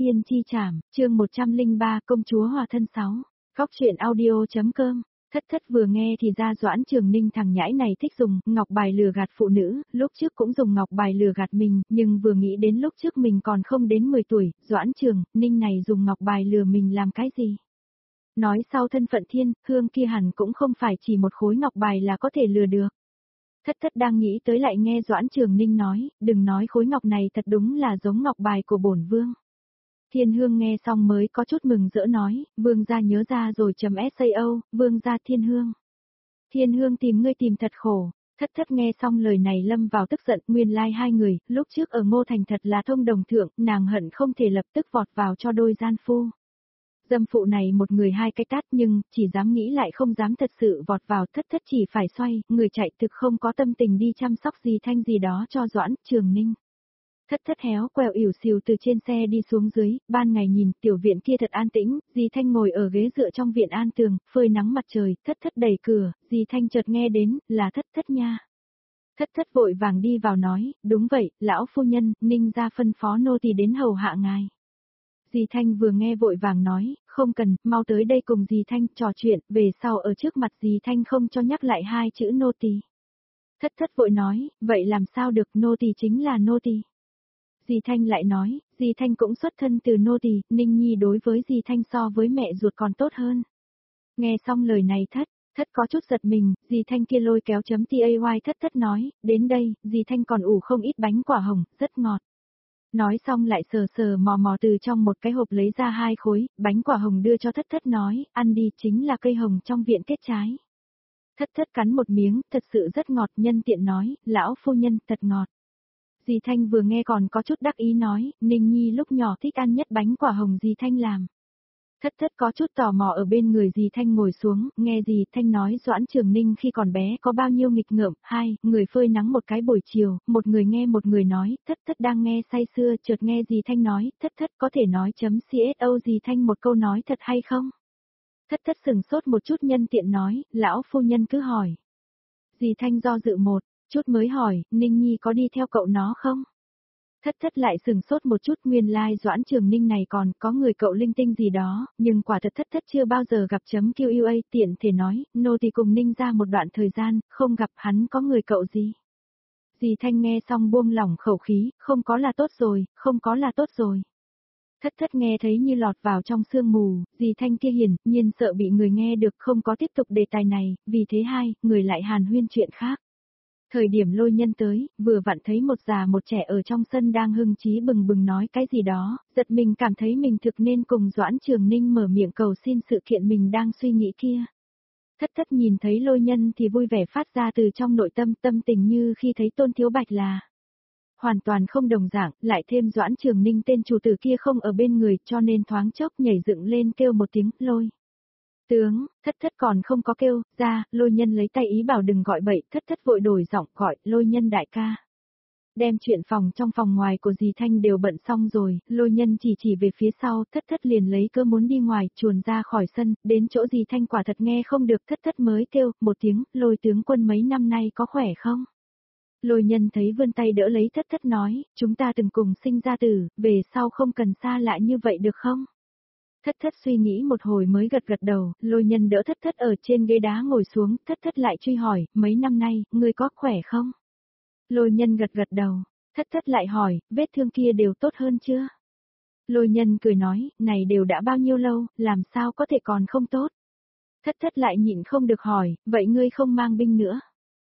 Tiên chi trảm, chương 103 công chúa hòa thân 6. Góc truyện audio.com. Thất vừa nghe thì ra Doãn Trường Ninh thằng nhãi này thích dùng ngọc bài lừa gạt phụ nữ, lúc trước cũng dùng ngọc bài lừa gạt mình, nhưng vừa nghĩ đến lúc trước mình còn không đến 10 tuổi, Doãn Trường Ninh này dùng ngọc bài lừa mình làm cái gì? Nói sau thân phận Thiên Hương kia hẳn cũng không phải chỉ một khối ngọc bài là có thể lừa được. Thất đang nghĩ tới lại nghe Doãn Trường Ninh nói, đừng nói khối ngọc này thật đúng là giống ngọc bài của bổn vương. Thiên Hương nghe xong mới có chút mừng rỡ nói, vương gia nhớ ra rồi .sao, vương gia Thiên Hương. Thiên Hương tìm ngươi tìm thật khổ. Thất nghe xong lời này lâm vào tức giận, nguyên lai hai người, lúc trước ở Ngô Thành thật là thông đồng thượng, nàng hận không thể lập tức vọt vào cho đôi gian phu. Dâm phụ này một người hai cái tát nhưng, chỉ dám nghĩ lại không dám thật sự vọt vào, thất chỉ phải xoay, người chạy thực không có tâm tình đi chăm sóc gì thanh gì đó cho Doãn Trường Ninh. Thất héo quẹo ỉu xìu từ trên xe đi xuống dưới, ban ngày nhìn tiểu viện kia thật an tĩnh, dì Thanh ngồi ở ghế dựa trong viện an tường, phơi nắng mặt trời, thất đẩy cửa, dì Thanh chợt nghe đến, là thất nha. Thất vội vàng đi vào nói, đúng vậy, lão phu nhân, Ninh ra phân phó nô tỳ đến hầu hạ ngài. Dì Thanh vừa nghe vội vàng nói, không cần, mau tới đây cùng dì Thanh trò chuyện, về sau ở trước mặt dì Thanh không cho nhắc lại hai chữ nô tỳ. Thất vội nói, vậy làm sao được, nô tỳ chính là nô tỳ. Dì Thanh lại nói, dì Thanh cũng xuất thân từ nô tỳ, Ninh Nhi đối với dì Thanh so với mẹ ruột còn tốt hơn. Nghe xong lời này thất có chút giật mình, dì Thanh kia lôi kéo .tay thất nói, đến đây, dì Thanh còn ủ không ít bánh quả hồng, rất ngọt. Nói xong lại sờ mò từ trong một cái hộp lấy ra hai khối, bánh quả hồng đưa cho thất nói, ăn đi chính là cây hồng trong viện kết trái. Thất cắn một miếng, thật sự rất ngọt, nhân tiện nói, lão phu nhân, thật ngọt. Dì Thanh vừa nghe còn có chút đắc ý nói, Ninh Nhi lúc nhỏ thích ăn nhất bánh quả hồng dì Thanh làm. Thất có chút tò mò ở bên người dì Thanh ngồi xuống, nghe dì Thanh nói Doãn Trường Ninh khi còn bé có bao nhiêu nghịch ngợm, hai, người phơi nắng một cái buổi chiều, một người nghe một người nói, thất đang nghe say sưa, chợt nghe dì Thanh nói, thất có thể nói .co dì Thanh một câu nói thật hay không? Thất sừng sốt một chút nhân tiện nói, lão phu nhân cứ hỏi. Dì Thanh do dự một chút mới hỏi, Ninh Nhi có đi theo cậu nó không? Thất lại sừng sốt một chút, nguyên lai Doãn Trường Ninh này còn có người cậu linh tinh gì đó, nhưng quả thật thất chưa bao giờ gặp .qua tiện thể nói, nô tỳ cùng Ninh ra một đoạn thời gian, không gặp hắn có người cậu gì. Dì Thanh nghe xong buông lỏng khẩu khí, không có là tốt rồi, không có là tốt rồi. Thất nghe thấy như lọt vào trong sương mù, dì Thanh kia hiển nhiên sợ bị người nghe được, không có tiếp tục đề tài này, vì thế hai, người lại hàn huyên chuyện khác. Thời điểm Lôi Nhân tới, vừa vặn thấy một già một trẻ ở trong sân đang hưng chí bừng bừng nói cái gì đó, giật mình cảm thấy mình thực nên cùng Doãn Trường Ninh mở miệng cầu xin sự kiện mình đang suy nghĩ kia. Thất nhìn thấy Lôi Nhân thì vui vẻ phát ra từ trong nội tâm, tâm tình như khi thấy Tôn Thiếu Bạch là hoàn toàn không đồng dạng, lại thêm Doãn Trường Ninh tên chủ tử kia không ở bên người cho nên thoáng chốc nhảy dựng lên kêu một tiếng, Lôi. Tướng, thất còn không có kêu, ra, Lôi Nhân lấy tay ý bảo đừng gọi bậy, thất vội đổi giọng gọi, Lôi Nhân đại ca. Đem chuyện phòng trong phòng ngoài của dì Thanh đều bận xong rồi, Lôi Nhân chỉ về phía sau, thất liền lấy cơ muốn đi ngoài, chuồn ra khỏi sân, đến chỗ dì Thanh quả thật nghe không được, thất mới kêu, một tiếng, Lôi tướng quân mấy năm nay có khỏe không? Lôi Nhân thấy vươn tay đỡ lấy thất nói, chúng ta từng cùng sinh ra tử, về sau không cần xa lại như vậy được không? Thất suy nghĩ một hồi mới gật đầu, Lôi Nhân đỡ thất ở trên ghế đá ngồi xuống, thất lại truy hỏi, mấy năm nay, ngươi có khỏe không? Lôi Nhân gật đầu, thất lại hỏi, vết thương kia đều tốt hơn chưa? Lôi Nhân cười nói, này đều đã bao nhiêu lâu, làm sao có thể còn không tốt? Thất lại nhịn không được hỏi, vậy ngươi không mang binh nữa?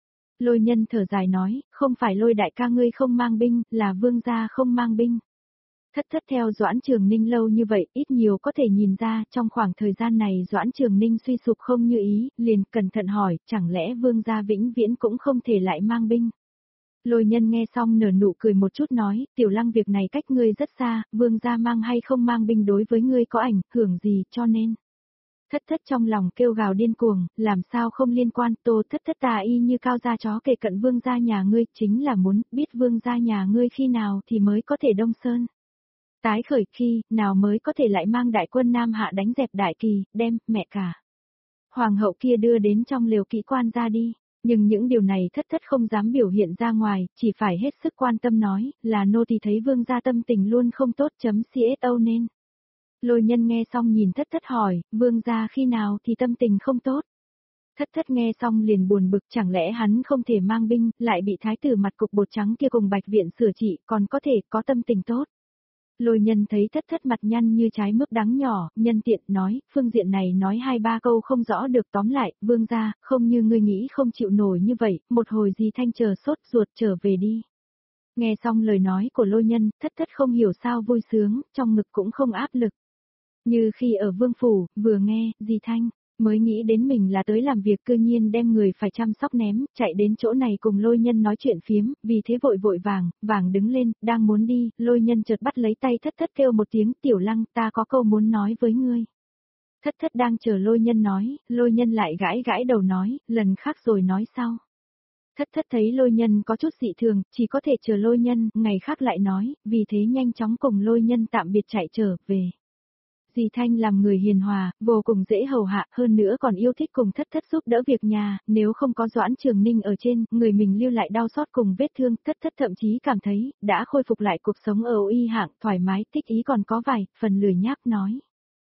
Lôi Nhân thở dài nói, không phải Lôi đại ca ngươi không mang binh, là vương gia không mang binh. Thất theo Doãn Trường Ninh lâu như vậy, ít nhiều có thể nhìn ra, trong khoảng thời gian này Doãn Trường Ninh suy sụp không như ý, liền cẩn thận hỏi, chẳng lẽ vương gia vĩnh viễn cũng không thể lại mang binh. Lôi Nhân nghe xong nở nụ cười một chút nói, Tiểu Lăng việc này cách ngươi rất xa, vương gia mang hay không mang binh đối với ngươi có ảnh hưởng gì, cho nên. Thất trong lòng kêu gào điên cuồng, làm sao không liên quan, Tô thất tà y như cao gia chó kề cận vương gia nhà ngươi, chính là muốn biết vương gia nhà ngươi khi nào thì mới có thể đông sơn. Tái khởi khi, nào mới có thể lại mang đại quân Nam Hạ đánh dẹp Đại Kỳ, đem, mẹ cả. Hoàng hậu kia đưa đến trong liều kỹ quan ra đi. Nhưng những điều này thất thất không dám biểu hiện ra ngoài, chỉ phải hết sức quan tâm nói, là nô tỳ thấy vương gia tâm tình luôn không tốt CSO nên. Lôi nhân nghe xong nhìn thất thất hỏi, vương gia khi nào thì tâm tình không tốt. Thất thất nghe xong liền buồn bực, chẳng lẽ hắn không thể mang binh, lại bị thái tử mặt cục bột trắng kia cùng bạch viện sửa trị, còn có thể có tâm tình tốt. Lôi nhân thấy thất thất mặt nhăn như trái mướp đắng nhỏ, nhân tiện nói, phương diện này nói 2-3 câu không rõ được, tóm lại, vương gia, không như ngươi nghĩ không chịu nổi như vậy, một hồi gì thanh chờ sốt ruột trở về đi. Nghe xong lời nói của lôi nhân, thất thất không hiểu sao vui sướng, trong ngực cũng không áp lực. Như khi ở vương phủ, vừa nghe, di thanh, mới nghĩ đến mình là tới làm việc, cư nhiên đem người phải chăm sóc ném, chạy đến chỗ này cùng lôi nhân nói chuyện phiếm, vì thế vội vội vàng đứng lên, đang muốn đi, lôi nhân chợt bắt lấy tay thất thất kêu một tiếng, tiểu lăng, ta có câu muốn nói với ngươi. Thất thất đang chờ lôi nhân nói, lôi nhân lại gãi gãi đầu nói, lần khác rồi nói sau. Thất thất thấy lôi nhân có chút dị thường, chỉ có thể chờ lôi nhân, ngày khác lại nói, vì thế nhanh chóng cùng lôi nhân tạm biệt chạy trở về. Dì Thanh làm người hiền hòa, vô cùng dễ hầu hạ, hơn nữa còn yêu thích cùng thất thất giúp đỡ việc nhà, nếu không có Doãn Trường Ninh ở trên, người mình lưu lại đau xót cùng vết thương, thất thất thậm chí cảm thấy, đã khôi phục lại cuộc sống ở y hạng, thoải mái, thích ý còn có vài, phần lười nhác nói.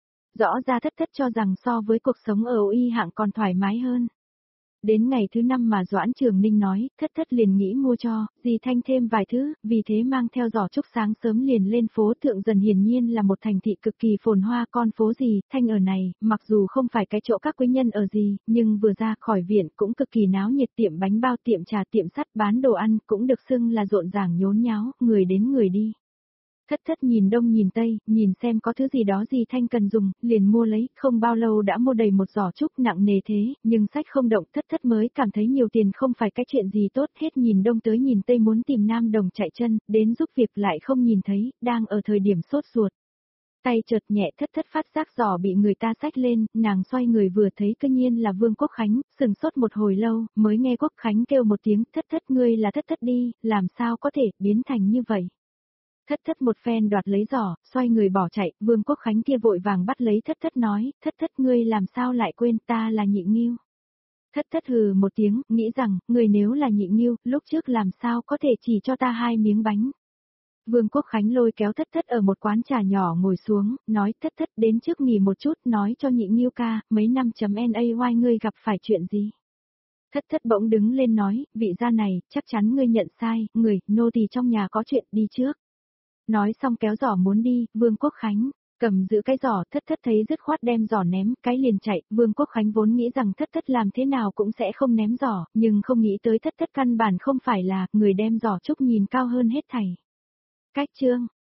Rõ ra thất thất cho rằng so với cuộc sống ở y hạng còn thoải mái hơn. Đến ngày thứ 5 mà Doãn Trường Ninh nói, thất thất liền nghĩ mua cho, dì Thanh thêm vài thứ, vì thế mang theo giỏ trúc sáng sớm liền lên phố Thượng Dần, hiển nhiên là một thành thị cực kỳ phồn hoa, con phố dì Thanh ở này, mặc dù không phải cái chỗ các quý nhân ở gì, nhưng vừa ra khỏi viện cũng cực kỳ náo nhiệt, tiệm bánh bao, tiệm trà, tiệm sắt bán đồ ăn, cũng được xưng là rộn ràng nhốn nháo, người đến người đi. Thất thất nhìn đông nhìn tây, nhìn xem có thứ gì đó dì Thanh cần dùng, liền mua lấy, không bao lâu đã mua đầy một giỏ trúc nặng nề thế, nhưng sách không động, thất thất mới cảm thấy nhiều tiền không phải cái chuyện gì tốt, hết nhìn đông tới nhìn tây muốn tìm nam đồng chạy chân, đến giúp việc lại không nhìn thấy, đang ở thời điểm sốt ruột. Tay chợt nhẹ, thất thất phát giác giỏ bị người ta xách lên, nàng xoay người vừa thấy cơ nhiên là Vương Quốc Khánh, sừng sốt một hồi lâu, mới nghe Quốc Khánh kêu một tiếng, thất thất ngươi là thất thất đi, làm sao có thể biến thành như vậy. Thất thất một phen đoạt lấy giỏ, xoay người bỏ chạy, Vương Quốc Khánh kia vội vàng bắt lấy thất thất nói, thất thất ngươi làm sao lại quên ta là Nhị Nghiêu. Thất thất hừ một tiếng, nghĩ rằng, người nếu là Nhị Nghiêu, lúc trước làm sao có thể chỉ cho ta 2 miếng bánh. Vương Quốc Khánh lôi kéo thất thất ở một quán trà nhỏ ngồi xuống, nói thất thất đến trước nghỉ một chút, nói cho Nhị Nghiêu ca, mấy năm .nay ngươi gặp phải chuyện gì. Thất thất bỗng đứng lên nói, vị gia này, chắc chắn ngươi nhận sai, người, nô tỳ trong nhà có chuyện, đi trước. Nói xong kéo giỏ muốn đi, Vương Quốc Khánh, cầm giữ cái giỏ, thất thất thấy dứt khoát đem giỏ ném, cái liền chạy, Vương Quốc Khánh vốn nghĩ rằng thất thất làm thế nào cũng sẽ không ném giỏ, nhưng không nghĩ tới thất thất căn bản không phải là, người đem giỏ trúc nhìn cao hơn hết thảy. Cách chương.